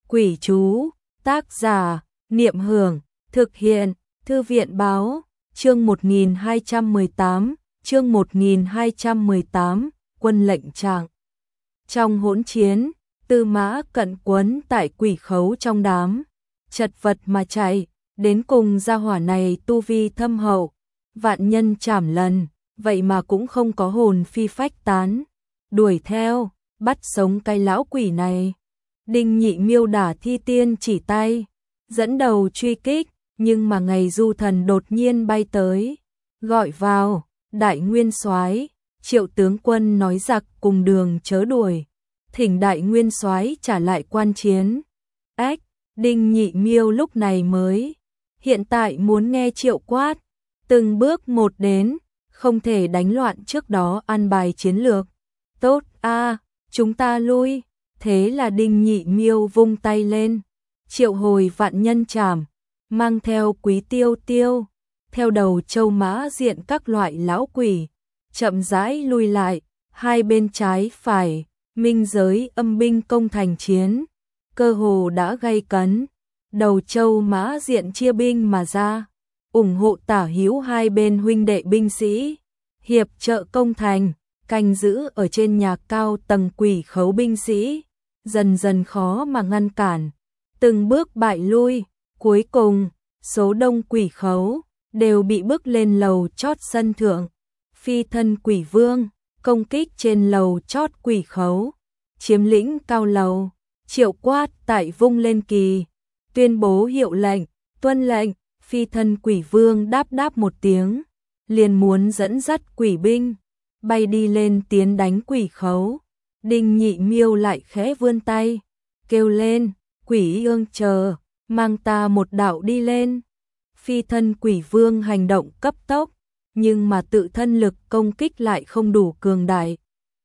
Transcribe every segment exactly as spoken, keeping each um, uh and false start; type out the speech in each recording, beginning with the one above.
Quỷ chú, tác giả, Niệm Hưởng, thực hiện, Thư viện báo, chương một nghìn hai trăm mười tám, chương một nghìn hai trăm mười tám, quân lệnh trạng. Trong hỗn chiến, Tư Mã Cận quấn tại quỷ khấu trong đám, chật vật mà chạy, đến cùng gia hỏa này tu vi thâm hậu, vạn nhân chảm lần, vậy mà cũng không có hồn phi phách tán, đuổi theo, bắt sống cái lão quỷ này. Đinh Nhị Miêu đả thi tiên chỉ tay, dẫn đầu truy kích, nhưng mà ngày du thần đột nhiên bay tới, gọi vào, Đại Nguyên Soái, Triệu tướng quân nói giặc cùng đường chớ đuổi, thỉnh Đại Nguyên Soái trả lại quan chiến. Ách, Đinh Nhị Miêu lúc này mới, hiện tại muốn nghe Triệu quát, từng bước một đến, không thể đánh loạn trước đó an bài chiến lược. Tốt a, chúng ta lui. Thế là Đinh Nhị Miêu vung tay lên, triệu hồi vạn nhân trảm, mang theo Quý Tiêu Tiêu, theo đầu Châu Mã Diện các loại lão quỷ, chậm rãi lui lại, hai bên trái phải, minh giới âm binh công thành chiến, cơ hồ đã gay cấn, đầu Châu Mã Diện chia binh mà ra, ủng hộ tả hữu hai bên huynh đệ binh sĩ, hiệp trợ công thành, canh giữ ở trên nhà cao tầng quỷ khấu binh sĩ. Dần dần khó mà ngăn cản, từng bước bại lui, cuối cùng, số đông quỷ khấu, đều bị bước lên lầu chót sân thượng. Phi thân quỷ vương, công kích trên lầu chót quỷ khấu, chiếm lĩnh cao lầu, Triệu quát tại vung lên kỳ, tuyên bố hiệu lệnh, tuân lệnh, phi thân quỷ vương đáp đáp một tiếng, liền muốn dẫn dắt quỷ binh, bay đi lên tiến đánh quỷ khấu. Đinh Nhị Miêu lại khẽ vươn tay, kêu lên, quỷ ương chờ, mang ta một đạo đi lên. Phi thân quỷ vương hành động cấp tốc, nhưng mà tự thân lực công kích lại không đủ cường đại.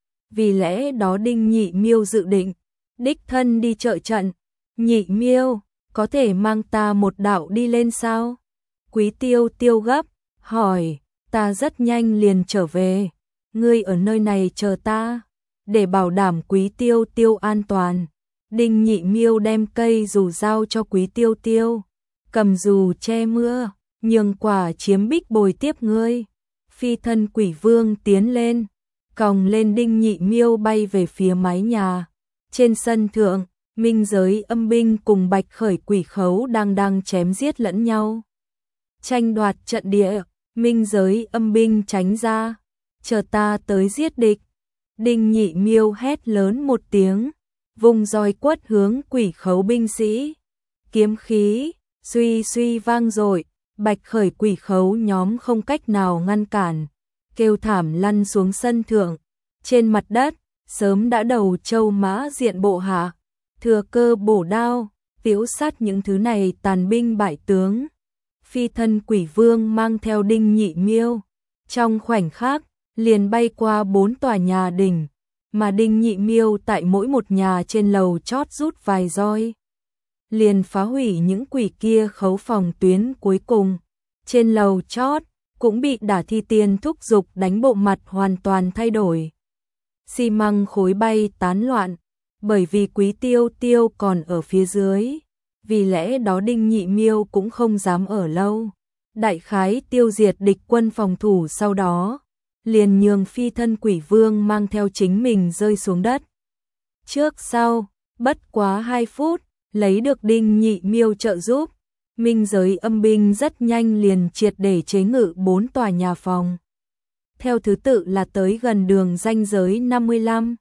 Vì lẽ đó Đinh Nhị Miêu dự định, đích thân đi trợ trận. Nhị Miêu, có thể mang ta một đạo đi lên sao? Quý Tiêu Tiêu gấp, hỏi, ta rất nhanh liền trở về, ngươi ở nơi này chờ ta. Để bảo đảm Quý Tiêu Tiêu an toàn, Đinh Nhị Miêu đem cây dù giao cho Quý Tiêu Tiêu, cầm dù che mưa, nhường quả chiếm bích bồi tiếp ngươi. Phi thân quỷ vương tiến lên, còng lên Đinh Nhị Miêu bay về phía mái nhà. Trên sân thượng, minh giới âm binh cùng bạch khởi quỷ khấu đang đang chém giết lẫn nhau. Tranh đoạt trận địa, minh giới âm binh tránh ra, chờ ta tới giết địch. Đinh Nhị Miêu hét lớn một tiếng, vùng roi quất hướng quỷ khấu binh sĩ. Kiếm khí, suy suy vang dội, bạch khởi quỷ khấu nhóm không cách nào ngăn cản, kêu thảm lăn xuống sân thượng. Trên mặt đất, sớm đã đầu Châu Mã Diện bộ hạ, thừa cơ bổ đao, tiễu sát những thứ này tàn binh bại tướng. Phi thân quỷ vương mang theo Đinh Nhị Miêu, trong khoảnh khắc, liền bay qua bốn tòa nhà đỉnh, mà Đinh Nhị Miêu tại mỗi một nhà trên lầu chót rút vài roi, liền phá hủy những quỷ kia khấu phòng tuyến cuối cùng. Trên lầu chót, cũng bị đả thi tiên thúc giục đánh bộ mặt hoàn toàn thay đổi. Xi măng khối bay tán loạn, bởi vì Quý Tiêu Tiêu còn ở phía dưới, vì lẽ đó Đinh Nhị Miêu cũng không dám ở lâu. Đại khái tiêu diệt địch quân phòng thủ sau đó, liền nhường phi thân quỷ vương mang theo chính mình rơi xuống đất. Trước sau, bất quá hai phút, lấy được Đinh Nhị Miêu trợ giúp, minh giới âm binh rất nhanh liền triệt để chế ngự bốn tòa nhà phòng. Theo thứ tự là tới gần đường ranh giới năm mươi lăm,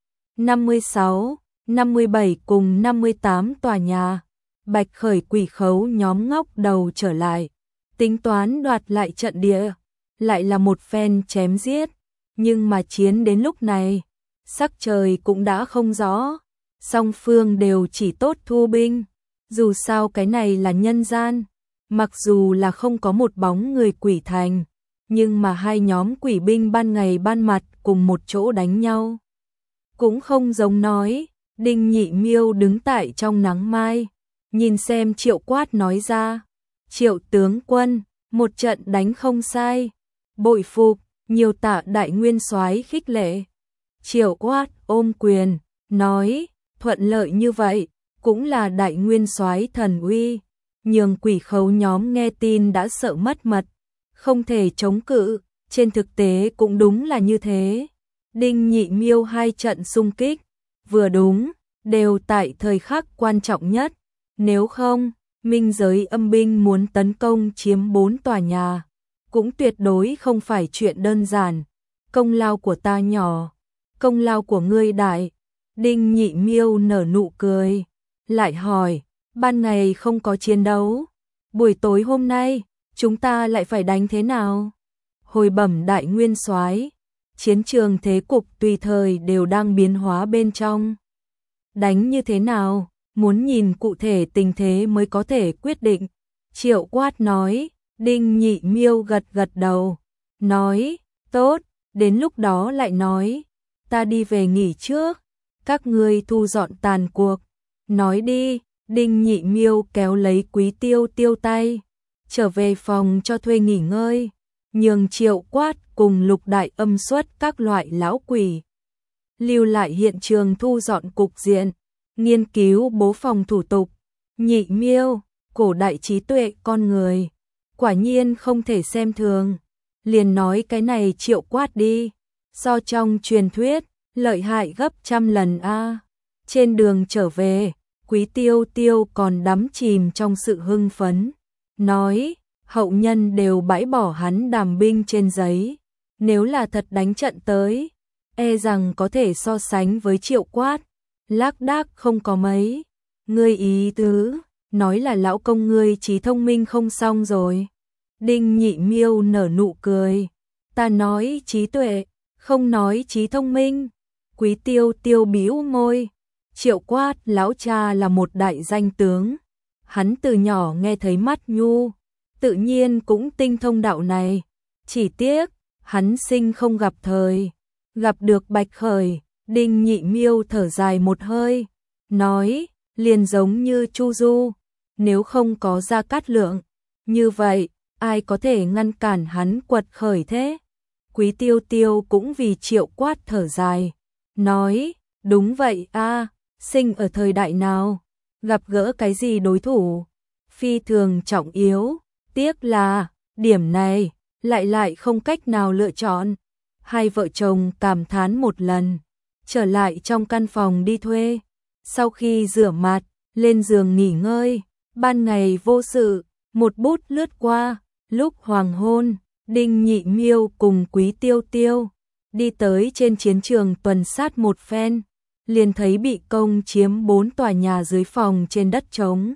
năm mươi sáu, năm mươi bảy cùng năm mươi tám tòa nhà. Bạch khởi quỷ khấu nhóm ngóc đầu trở lại, tính toán đoạt lại trận địa. Lại là một phen chém giết, nhưng mà chiến đến lúc này, sắc trời cũng đã không rõ, song phương đều chỉ tốt thu binh, dù sao cái này là nhân gian, mặc dù là không có một bóng người quỷ thành, nhưng mà hai nhóm quỷ binh ban ngày ban mặt cùng một chỗ đánh nhau. Cũng không giống nói, Đinh Nhị Miêu đứng tại trong nắng mai, nhìn xem Triệu quát nói ra, Triệu tướng quân, một trận đánh không sai. Bội phục, nhiều tạ Đại Nguyên Soái khích lệ. Triệu quát ôm quyền, nói, thuận lợi như vậy, cũng là đại nguyên soái thần uy, nhường quỷ khấu nhóm nghe tin đã sợ mất mật, không thể chống cự, trên thực tế cũng đúng là như thế. Đinh Nhị Miêu hai trận xung kích, vừa đúng, đều tại thời khắc quan trọng nhất, nếu không, minh giới âm binh muốn tấn công chiếm bốn tòa nhà, cũng tuyệt đối không phải chuyện đơn giản. Công lao của ta nhỏ, công lao của ngươi đại. Đinh Nhị Miêu nở nụ cười, lại hỏi, ban ngày không có chiến đấu, buổi tối hôm nay, chúng ta lại phải đánh thế nào? Hồi bẩm đại nguyên soái, chiến trường thế cục tùy thời đều đang biến hóa bên trong. Đánh như thế nào, muốn nhìn cụ thể tình thế mới có thể quyết định. Triệu Quát nói. Đinh Nhị Miêu gật gật đầu, nói, tốt, đến lúc đó lại nói, ta đi về nghỉ trước, các ngươi thu dọn tàn cuộc. Nói đi. Đinh Nhị Miêu kéo lấy Quý Tiêu Tiêu tay, trở về phòng cho thuê nghỉ ngơi, nhường Triệu Quát cùng Lục Đại Âm xuất các loại lão quỷ lưu lại hiện trường thu dọn cục diện, nghiên cứu bố phòng thủ tục. Nhị Miêu, cổ đại trí tuệ con người, quả nhiên không thể xem thường. Liền nói cái này Triệu Quát đi, so trong truyền thuyết, lợi hại gấp trăm lần a. Trên đường trở về, Quý Tiêu Tiêu còn đắm chìm trong sự hưng phấn, nói, hậu nhân đều bãi bỏ hắn đàm binh trên giấy, nếu là thật đánh trận tới, e rằng có thể so sánh với Triệu Quát, lác đác không có mấy. Ngươi ý tứ, nói là lão công ngươi trí thông minh không xong rồi. Đinh Nhị Miêu nở nụ cười, ta nói trí tuệ, không nói trí thông minh. Quý Tiêu Tiêu bĩu môi, Triệu Quát lão cha là một đại danh tướng, hắn từ nhỏ nghe thấy mắt nhu, tự nhiên cũng tinh thông đạo này, chỉ tiếc, hắn sinh không gặp thời, gặp được Bạch Khởi. Đinh Nhị Miêu thở dài một hơi, nói, liền giống như Chu Du, nếu không có Gia Cát Lượng, như vậy, ai có thể ngăn cản hắn quật khởi thế? Quý Tiêu Tiêu cũng vì Triệu Quát thở dài, nói, đúng vậy a, sinh ở thời đại nào, gặp gỡ cái gì đối thủ, phi thường trọng yếu, tiếc là, điểm này, lại lại không cách nào lựa chọn. Hai vợ chồng cảm thán một lần, trở lại trong căn phòng đi thuê, sau khi rửa mặt, lên giường nghỉ ngơi, ban ngày vô sự, một bút lướt qua, lúc hoàng hôn, Đinh Nhị Miêu cùng Quý Tiêu Tiêu đi tới trên chiến trường tuần sát một phen, liền thấy bị công chiếm bốn tòa nhà dưới phòng trên đất trống,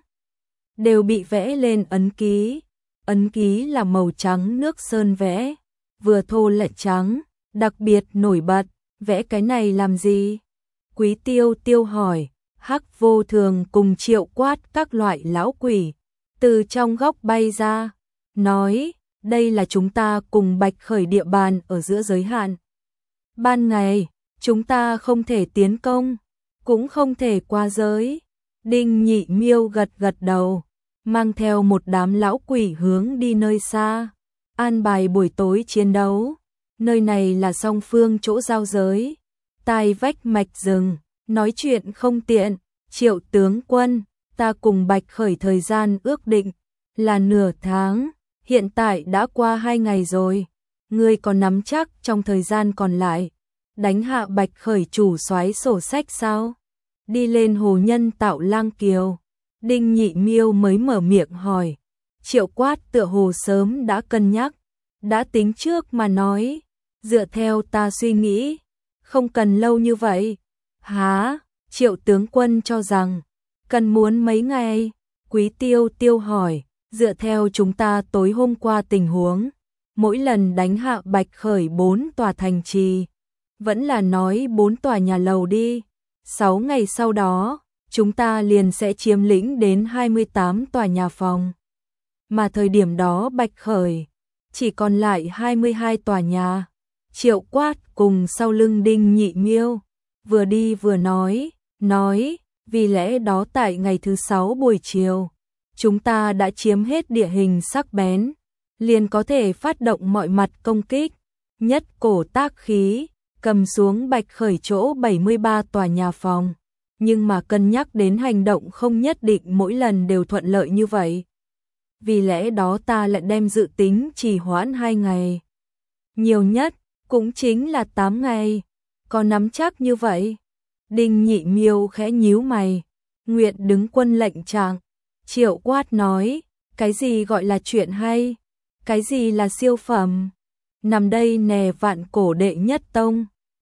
đều bị vẽ lên ấn ký, ấn ký là màu trắng nước sơn vẽ, vừa thô lại trắng, đặc biệt nổi bật. Vẽ cái này làm gì? Quý Tiêu Tiêu hỏi. Hắc Vô Thường cùng Triệu Quát các loại lão quỷ từ trong góc bay ra, nói, đây là chúng ta cùng Bạch Khởi địa bàn ở giữa giới hạn. Ban ngày, chúng ta không thể tiến công, cũng không thể qua giới. Đinh Nhị Miêu gật gật đầu, mang theo một đám lão quỷ hướng đi nơi xa, an bài buổi tối chiến đấu. Nơi này là song phương chỗ giao giới, tai vách mạch rừng, nói chuyện không tiện. Triệu tướng quân, ta cùng Bạch Khởi thời gian ước định là nửa tháng, hiện tại đã qua hai ngày rồi, ngươi còn nắm chắc trong thời gian còn lại đánh hạ Bạch Khởi chủ soái sổ sách sao? Đi lên hồ nhân tạo lang kiều. Đinh Nhị Miêu mới mở miệng hỏi. Triệu Quát tựa hồ sớm đã cân nhắc, đã tính trước mà nói, dựa theo ta suy nghĩ, không cần lâu như vậy. Hả? Triệu tướng quân cho rằng, cần muốn mấy ngày? Quý Tiêu Tiêu hỏi, dựa theo chúng ta tối hôm qua tình huống, mỗi lần đánh hạ Bạch Khởi bốn tòa thành trì, vẫn là nói bốn tòa nhà lầu đi, sáu ngày sau đó, chúng ta liền sẽ chiếm lĩnh đến hai mươi tám tòa nhà phòng. Mà thời điểm đó Bạch Khởi chỉ còn lại hai mươi hai tòa nhà. Triệu Quát cùng sau lưng Đinh Nhị Miêu, vừa đi vừa nói, nói, vì lẽ đó tại ngày thứ sáu buổi chiều, chúng ta đã chiếm hết địa hình sắc bén, liền có thể phát động mọi mặt công kích, nhất cổ tác khí, cầm xuống Bạch Khởi chỗ bảy mươi ba tòa nhà phòng, nhưng mà cân nhắc đến hành động không nhất định mỗi lần đều thuận lợi như vậy. Vì lẽ đó ta lại đem dự tính trì hoãn hai ngày. Nhiều nhất, cũng chính là tám ngày. Có nắm chắc như vậy? Đinh Nhị Miêu khẽ nhíu mày. Nguyện đứng quân lệnh trạng. Triệu Quát nói, cái gì gọi là chuyện hay? Cái gì là siêu phẩm? Nằm đây nè vạn cổ đệ nhất tông.